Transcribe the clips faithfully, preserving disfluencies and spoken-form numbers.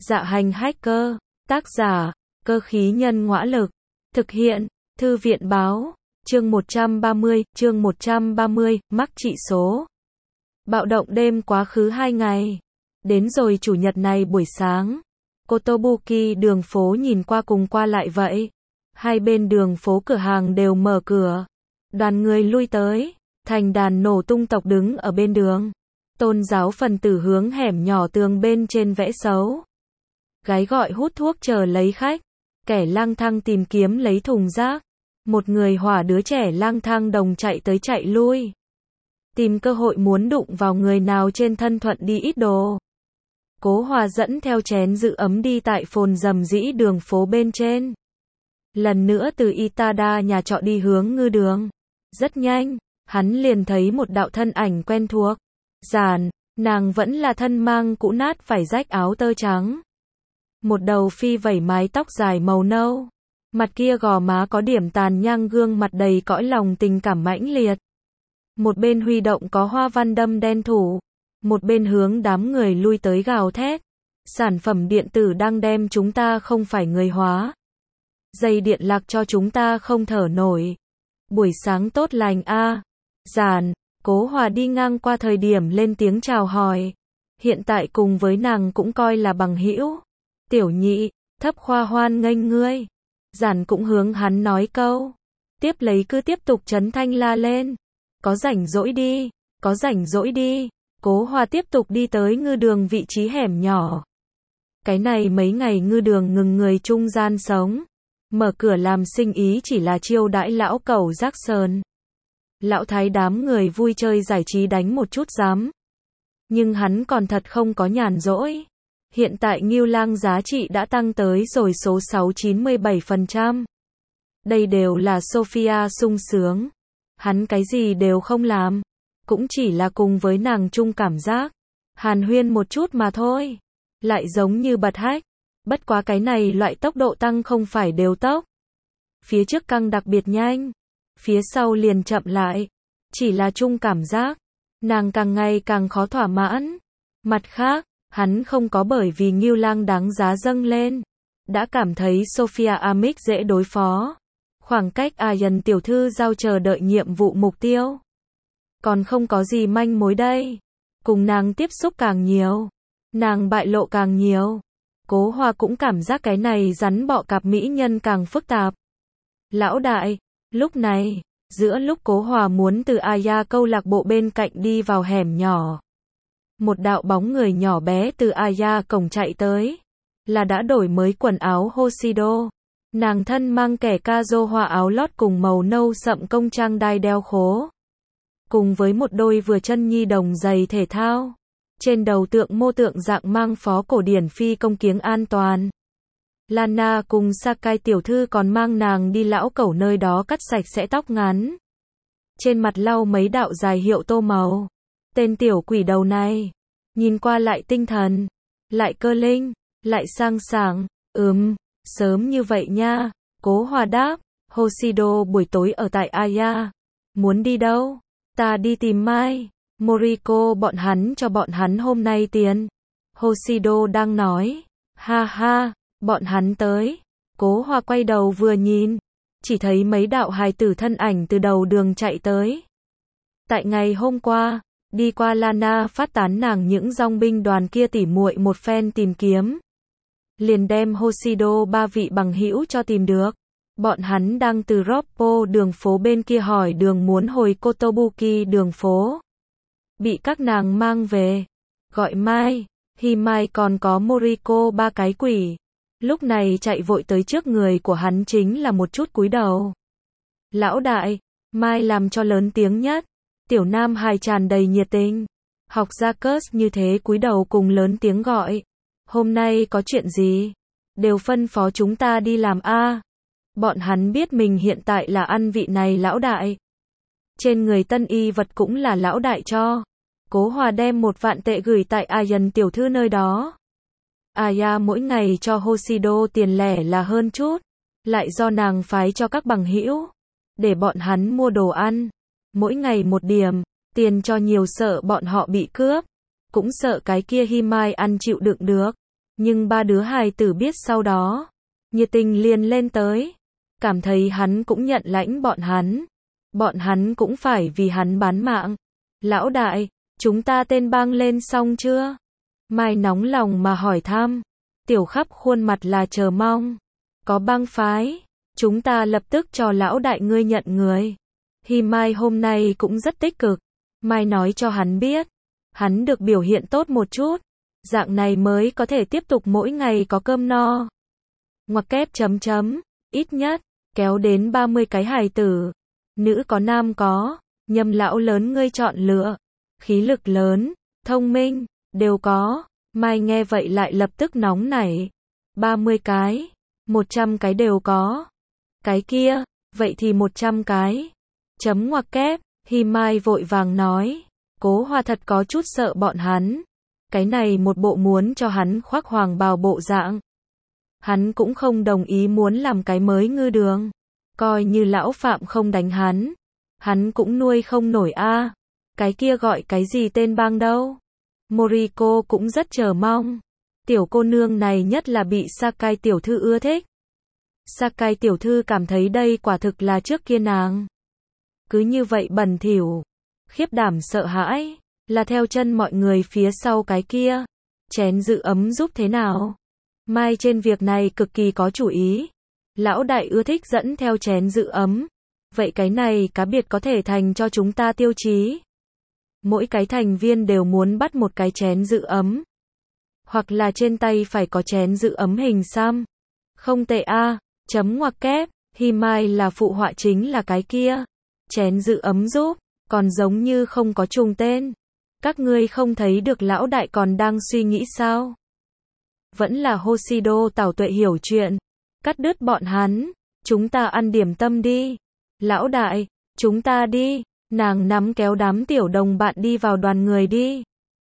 Dạ hành hacker, tác giả, cơ khí nhân ngõa lực, thực hiện, thư viện báo, chương một trăm ba mươi, chương một trăm ba mươi, mắc trị số. Bạo động đêm quá khứ hai ngày. Đến rồi chủ nhật này buổi sáng. Kotobuki đường phố nhìn qua cùng qua lại vậy. Hai bên đường phố cửa hàng đều mở cửa. Đoàn người lui tới. Thành đàn nổ tung tộc đứng ở bên đường. Tôn giáo phần tử hướng hẻm nhỏ tường bên trên vẽ xấu. Gái gọi hút thuốc chờ lấy khách. Kẻ lang thang tìm kiếm lấy thùng rác. Một người hỏa đứa trẻ lang thang đồng chạy tới chạy lui. Tìm cơ hội muốn đụng vào người nào trên thân thuận đi ít đồ. Cố Hòa dẫn theo chén giữ ấm đi tại phồn rầm rĩ đường phố bên trên. Lần nữa từ Itada nhà trọ đi hướng ngư đường. Rất nhanh, hắn liền thấy một đạo thân ảnh quen thuộc. Giản, nàng vẫn là thân mang cũ nát phải rách áo tơ trắng. Một đầu phi vẩy mái tóc dài màu nâu. Mặt kia gò má có điểm tàn nhang, gương mặt đầy cõi lòng tình cảm mãnh liệt. Một bên huy động có hoa văn đâm đen thủ. Một bên hướng đám người lui tới gào thét. Sản phẩm điện tử đang đem chúng ta không phải người hóa. Dây điện lạc cho chúng ta không thở nổi. Buổi sáng tốt lành a. À. Giản, Cố Hòa đi ngang qua thời điểm lên tiếng chào hỏi. Hiện tại cùng với nàng cũng coi là bằng hữu. Tiểu Nhị, thấp khoa hoan nghênh ngươi. Giản cũng hướng hắn nói câu. Tiếp lấy cứ tiếp tục trấn thanh la lên. Có rảnh rỗi đi, có rảnh rỗi đi. Cố Hòa tiếp tục đi tới ngư đường vị trí hẻm nhỏ. Cái này mấy ngày ngư đường ngừng người trung gian sống. Mở cửa làm sinh ý chỉ là chiêu đãi lão cẩu rác sờn. Lão thái đám người vui chơi giải trí đánh một chút giám. Nhưng hắn còn thật không có nhàn rỗi. Hiện tại Ngưu Lang giá trị đã tăng tới rồi số sáu chín mươi bảy phần trăm. Đây đều là Sophia sung sướng. Hắn cái gì đều không làm. Cũng chỉ là cùng với nàng chung cảm giác. Hàn huyên một chút mà thôi. Lại giống như bật hách. Bất quá cái này loại tốc độ tăng không phải đều tốc. Phía trước căng đặc biệt nhanh. Phía sau liền chậm lại. Chỉ là chung cảm giác. Nàng càng ngày càng khó thỏa mãn. Mặt khác, hắn không có bởi vì Ngưu Lang đáng giá dâng lên. Đã cảm thấy Sophia Amic dễ đối phó. Khoảng cách Ayan tiểu thư giao chờ đợi nhiệm vụ mục tiêu. Còn không có gì manh mối đây. Cùng nàng tiếp xúc càng nhiều. Nàng bại lộ càng nhiều. Cố Hòa cũng cảm giác cái này rắn bọ cạp mỹ nhân càng phức tạp. Lão đại, lúc này, giữa lúc Cố Hòa muốn từ Aya câu lạc bộ bên cạnh đi vào hẻm nhỏ. Một đạo bóng người nhỏ bé từ Aya cổng chạy tới. Là đã đổi mới quần áo Hoshido. Nàng thân mang kẻ kazo hoa áo lót cùng màu nâu sậm công trang đai đeo khố. Cùng với một đôi vừa chân nhi đồng giày thể thao. Trên đầu tượng mô tượng dạng mang phó cổ điển phi công kiếng an toàn. Lana cùng Sakai tiểu thư còn mang nàng đi lão cẩu nơi đó cắt sạch sẽ tóc ngắn. Trên mặt lau mấy đạo dài hiệu tô màu. Tên tiểu quỷ đầu này. Nhìn qua lại tinh thần. Lại cơ linh. Lại sang sảng. Ừm, sớm như vậy nha. Cố Hòa đáp. Hoshido buổi tối ở tại Aya. Muốn đi đâu? Ta đi tìm Mai. Moriko bọn hắn cho bọn hắn hôm nay tiền. Hoshido đang nói. Ha ha, bọn hắn tới. Cố Hòa quay đầu vừa nhìn. Chỉ thấy mấy đạo hài tử thân ảnh từ đầu đường chạy tới. Tại ngày hôm qua, đi qua Lana phát tán nàng những dòng binh đoàn kia tỉ muội một phen tìm kiếm. Liền đem Hoshido ba vị bằng hữu cho tìm được. Bọn hắn đang từ Roppo đường phố bên kia hỏi đường muốn hồi Kotobuki đường phố. Bị các nàng mang về. Gọi Mai, Himai còn có Moriko ba cái quỷ. Lúc này chạy vội tới trước người của hắn chính là một chút cúi đầu. Lão đại, Mai làm cho lớn tiếng nhất. Tiểu nam hài tràn đầy nhiệt tình. Học ra curse như thế cúi đầu cùng lớn tiếng gọi. Hôm nay có chuyện gì? Đều phân phó chúng ta đi làm a. À. Bọn hắn biết mình hiện tại là ăn vị này lão đại. Trên người tân y vật cũng là lão đại cho. Cố Hòa đem một vạn tệ gửi tại Ayan tiểu thư nơi đó. Aya mỗi ngày cho Hoshido tiền lẻ là hơn chút. Lại do nàng phái cho các bằng hữu. Để bọn hắn mua đồ ăn. Mỗi ngày một điểm. Tiền cho nhiều sợ bọn họ bị cướp. Cũng sợ cái kia Himai ăn chịu đựng được. Nhưng ba đứa hài tử biết sau đó, nhiệt tình liền lên tới, cảm thấy hắn cũng nhận lãnh bọn hắn. Bọn hắn cũng phải vì hắn bán mạng. Lão đại, chúng ta tên bang lên xong chưa? Mai nóng lòng mà hỏi thăm. Tiểu Khắp khuôn mặt là chờ mong. Có bang phái, chúng ta lập tức cho lão đại ngươi nhận người. Hi Mai hôm nay cũng rất tích cực. Mai nói cho hắn biết, hắn được biểu hiện tốt một chút, dạng này mới có thể tiếp tục mỗi ngày có cơm no. Ngoặc kép chấm chấm, ít nhất, kéo đến ba mươi cái hài tử. Nữ có nam có, Nhâm lão lớn ngươi chọn lựa. Khí lực lớn, thông minh, đều có. Mai nghe vậy lại lập tức nóng nảy. ba mươi cái, một trăm cái đều có. Cái kia, vậy thì một trăm cái. Chấm ngoặc kép, Hi Mai vội vàng nói. Cố Hoa thật có chút sợ bọn hắn. Cái này một bộ muốn cho hắn khoác hoàng bào bộ dạng. Hắn cũng không đồng ý muốn làm cái mới ngư đường. Coi như lão Phạm không đánh hắn, hắn cũng nuôi không nổi a. À. Cái kia gọi cái gì tên bang đâu? Moriko cũng rất chờ mong. Tiểu cô nương này nhất là bị Sakai tiểu thư ưa thích. Sakai tiểu thư cảm thấy đây quả thực là trước kia nàng. Cứ như vậy bẩn thỉu, khiếp đảm sợ hãi, là theo chân mọi người phía sau cái kia. Chén giữ ấm giúp thế nào? Mai trên việc này cực kỳ có chủ ý. Lão đại ưa thích dẫn theo chén giữ ấm. Vậy cái này cá biệt có thể thành cho chúng ta tiêu chí. Mỗi cái thành viên đều muốn bắt một cái chén giữ ấm. Hoặc là trên tay phải có chén giữ ấm hình xăm. Không tệ a. À, chấm ngoặc kép, Hi Mai là phụ họa chính là cái kia. Chén giữ ấm giúp, còn giống như không có trùng tên. Các ngươi không thấy được lão đại còn đang suy nghĩ sao? Vẫn là Hoshido Tảo Tuệ hiểu chuyện. Cắt đứt bọn hắn, chúng ta ăn điểm tâm đi. Lão đại, chúng ta đi. Nàng nắm kéo đám tiểu đồng bạn đi vào đoàn người đi.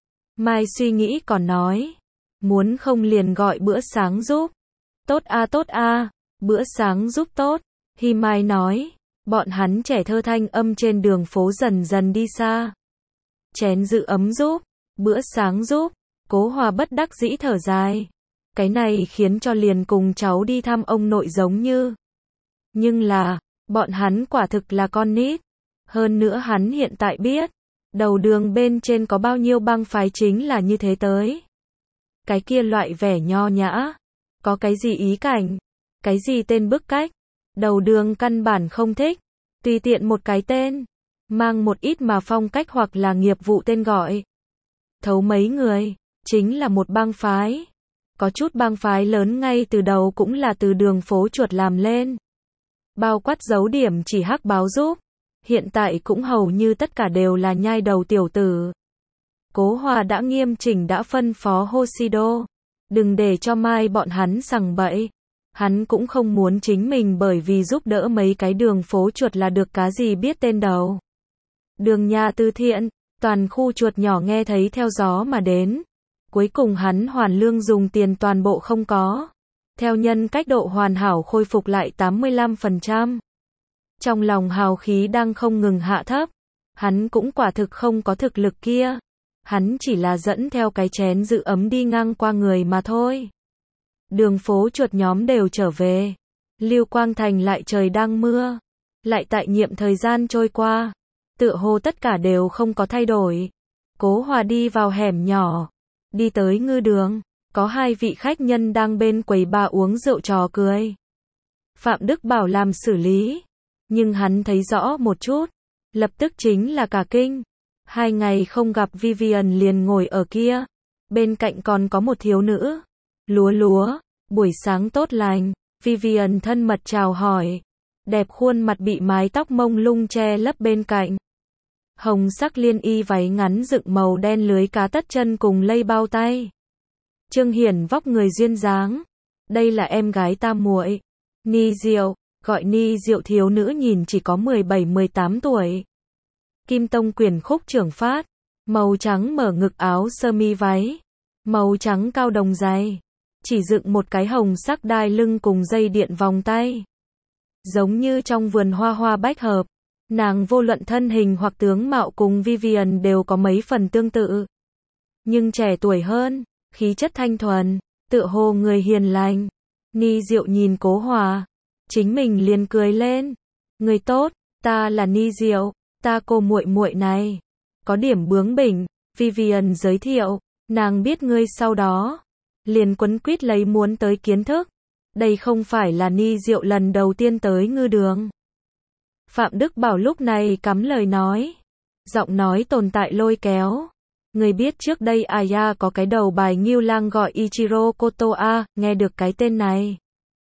Mai suy nghĩ còn nói, muốn không liền gọi bữa sáng giúp. Tốt a tốt a, bữa sáng giúp tốt. Hi Mai nói, bọn hắn trẻ thơ thanh âm trên đường phố dần dần đi xa. Chén giữ ấm giúp, bữa sáng giúp. Cố Hòa bất đắc dĩ thở dài. Cái này khiến cho liền cùng cháu đi thăm ông nội giống như. Nhưng là, bọn hắn quả thực là con nít. Hơn nữa hắn hiện tại biết, đầu đường bên trên có bao nhiêu bang phái chính là như thế tới. Cái kia loại vẻ nho nhã, có cái gì ý cảnh, cái gì tên bức cách, đầu đường căn bản không thích. Tùy tiện một cái tên, mang một ít mà phong cách hoặc là nghiệp vụ tên gọi. Thấu mấy người, chính là một bang phái. Có chút bang phái lớn ngay từ đầu cũng là từ đường phố chuột làm lên. Bao quát dấu điểm chỉ hắc báo giúp. Hiện tại cũng hầu như tất cả đều là nhai đầu tiểu tử. Cố Hòa đã nghiêm chỉnh đã phân phó Hoshido. Đừng để cho Mai bọn hắn sằng bậy. Hắn cũng không muốn chính mình bởi vì giúp đỡ mấy cái đường phố chuột là được cá gì biết tên đầu. Đường nhà từ thiện, toàn khu chuột nhỏ nghe thấy theo gió mà đến. Cuối cùng hắn hoàn lương dùng tiền toàn bộ không có. Theo nhân cách độ hoàn hảo khôi phục lại tám mươi lăm phần trăm. Trong lòng hào khí đang không ngừng hạ thấp. Hắn cũng quả thực không có thực lực kia. Hắn chỉ là dẫn theo cái chén giữ ấm đi ngang qua người mà thôi. Đường phố chuột nhóm đều trở về. Lưu Quang Thành lại trời đang mưa. Lại tại nhiệm thời gian trôi qua. Tựa hồ tất cả đều không có thay đổi. Cố Hòa đi vào hẻm nhỏ. Đi tới ngư đường. Có hai vị khách nhân đang bên quầy bar uống rượu trò cười. Phạm Đức Bảo làm xử lý. Nhưng hắn thấy rõ một chút. Lập tức chính là cả kinh. Hai ngày không gặp Vivian liền ngồi ở kia. Bên cạnh còn có một thiếu nữ. Lúa lúa, buổi sáng tốt lành. Vivian thân mật chào hỏi. Đẹp khuôn mặt bị mái tóc mông lung che lấp bên cạnh. Hồng sắc liên y váy ngắn dựng màu đen lưới cá tất chân cùng lây bao tay. Trương Hiển vóc người duyên dáng. Đây là em gái ta muội. Ni Diệu, gọi Ni Diệu thiếu nữ nhìn chỉ có mười bảy mười tám tuổi. Kim tông quyển khúc trưởng phát. Màu trắng mở ngực áo sơ mi váy. Màu trắng cao đồng dày. Chỉ dựng một cái hồng sắc đai lưng cùng dây điện vòng tay. Giống như trong vườn hoa hoa bách hợp. Nàng vô luận thân hình hoặc tướng mạo cùng Vivian đều có mấy phần tương tự. Nhưng trẻ tuổi hơn, khí chất thanh thuần, tựa hồ người hiền lành. Ni Diệu nhìn Cố Hòa, chính mình liền cười lên. Người tốt, ta là Ni Diệu, ta cô muội muội này. Có điểm bướng bỉnh, Vivian giới thiệu, nàng biết ngươi sau đó. Liền quấn quýt lấy muốn tới kiến thức. Đây không phải là Ni Diệu lần đầu tiên tới ngư đường. Phạm Đức Bảo lúc này cắm lời nói. Giọng nói tồn tại lôi kéo. Người biết trước đây Aya có cái đầu bài Ngưu Lang gọi Ichiro Koto a, nghe được cái tên này.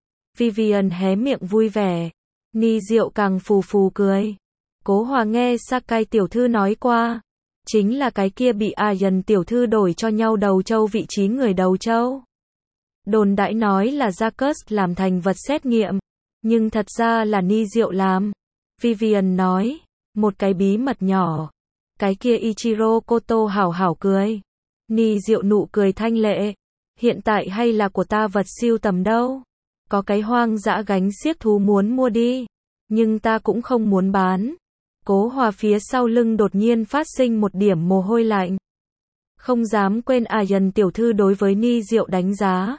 Vivian hé miệng vui vẻ. Ni Diệu càng phù phù cười. Cố Hòa nghe Sakai tiểu thư nói qua. Chính là cái kia bị Ayan tiểu thư đổi cho nhau đầu châu vị trí người đầu châu. Đồn đãi nói là Jacques làm thành vật xét nghiệm. Nhưng thật ra là Ni Diệu làm. Vivian nói. Một cái bí mật nhỏ. Cái kia Ichiro Koto hảo hảo cười. Ni Diệu nụ cười thanh lệ. Hiện tại hay là của ta vật siêu tầm đâu. Có cái hoang dã gánh xiếc thú muốn mua đi. Nhưng ta cũng không muốn bán. Cố Hòa phía sau lưng đột nhiên phát sinh một điểm mồ hôi lạnh. Không dám quên Ayan tiểu thư đối với Ni Diệu đánh giá.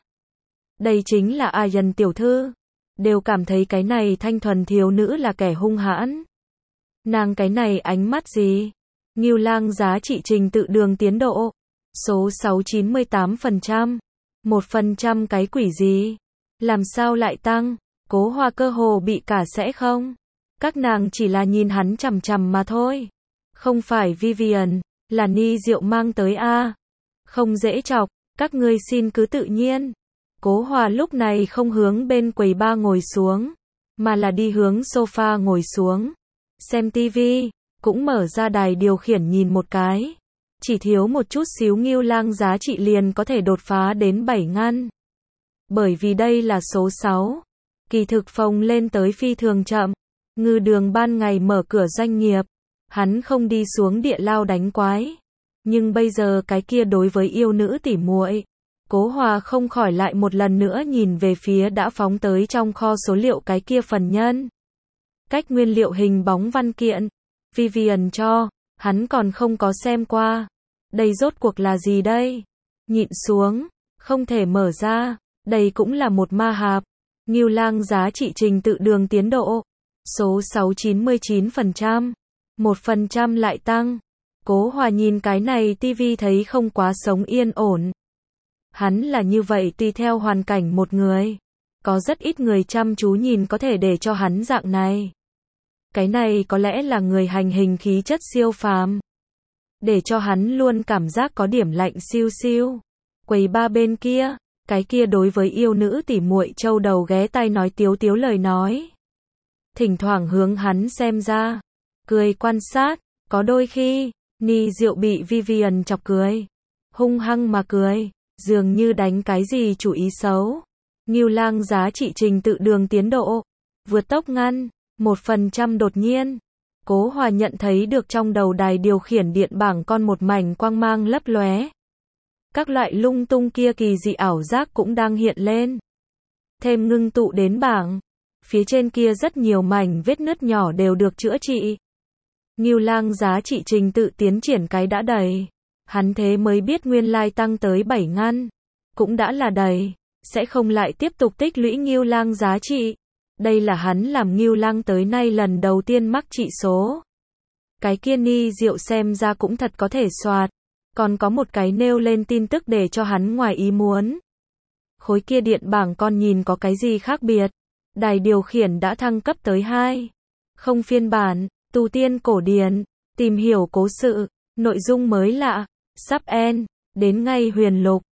Đây chính là Ayan tiểu thư. Đều cảm thấy cái này thanh thuần thiếu nữ là kẻ hung hãn. Nàng cái này ánh mắt gì? Ngưu Lang giá trị trình tự đường tiến độ. Số sáu chín mươi tám phần trăm. một phần trăm cái quỷ gì? Làm sao lại tăng? Cố Hòa cơ hồ bị cả sẽ không? Các nàng chỉ là nhìn hắn chằm chằm mà thôi. Không phải Vivian, là Ni Diệu mang tới a. Không dễ chọc, các ngươi xin cứ tự nhiên. Cố Hòa lúc này không hướng bên quầy ba ngồi xuống, mà là đi hướng sofa ngồi xuống. Xem tivi, cũng mở ra đài điều khiển nhìn một cái. Chỉ thiếu một chút xíu Ngưu Lang giá trị liền có thể đột phá đến bảy ngăn. Bởi vì đây là số sáu. Kỳ thực phồng lên tới phi thường chậm. Ngư đường ban ngày mở cửa doanh nghiệp. Hắn không đi xuống địa lao đánh quái. Nhưng bây giờ cái kia đối với yêu nữ tỉ muội. Cố Hòa không khỏi lại một lần nữa nhìn về phía đã phóng tới trong kho số liệu cái kia phần nhân. Cách nguyên liệu hình bóng văn kiện. Vivian cho, hắn còn không có xem qua. Đây rốt cuộc là gì đây? Nhịn xuống, không thể mở ra. Đây cũng là một ma hạp. Ngưu Lang giá trị trình tự đường tiến độ. Số sáu chín mươi chín phần trăm. một phần trăm lại tăng. Cố Hòa nhìn cái này tivi thấy không quá sống yên ổn. Hắn là như vậy tùy theo hoàn cảnh một người. Có rất ít người chăm chú nhìn có thể để cho hắn dạng này. Cái này có lẽ là người hành hình khí chất siêu phàm. Để cho hắn luôn cảm giác có điểm lạnh siêu siêu. Quầy ba bên kia, cái kia đối với yêu nữ tỉ muội châu đầu ghé tai nói tiếu tiếu lời nói. Thỉnh thoảng hướng hắn xem ra. Cười quan sát, có đôi khi, Ni Diệu bị Vivian chọc cười. Hung hăng mà cười, dường như đánh cái gì chủ ý xấu. Ngưu Lang giá trị trình tự đường tiến độ. Vượt tốc ngăn. Một phần trăm đột nhiên. Cố Hòa nhận thấy được trong đầu đài điều khiển điện bảng con một mảnh quang mang lấp lóe. Các loại lung tung kia kỳ dị ảo giác cũng đang hiện lên. Thêm ngưng tụ đến bảng. Phía trên kia rất nhiều mảnh vết nứt nhỏ đều được chữa trị. Ngưu Lang giá trị trình tự tiến triển cái đã đầy. Hắn thế mới biết nguyên lai tăng tới bảy ngăn. Cũng đã là đầy. Sẽ không lại tiếp tục tích lũy Ngưu Lang giá trị. Đây là hắn làm Ngưu Lang tới nay lần đầu tiên mắc trị số. Cái kia Ni Diệu xem ra cũng thật có thể soạt. Còn có một cái nêu lên tin tức để cho hắn ngoài ý muốn. Khối kia điện bảng con nhìn có cái gì khác biệt. Đài điều khiển đã thăng cấp tới hai. Không phiên bản, tu tiên cổ điển, tìm hiểu cố sự, nội dung mới lạ, sắp end, đến ngay huyền lục.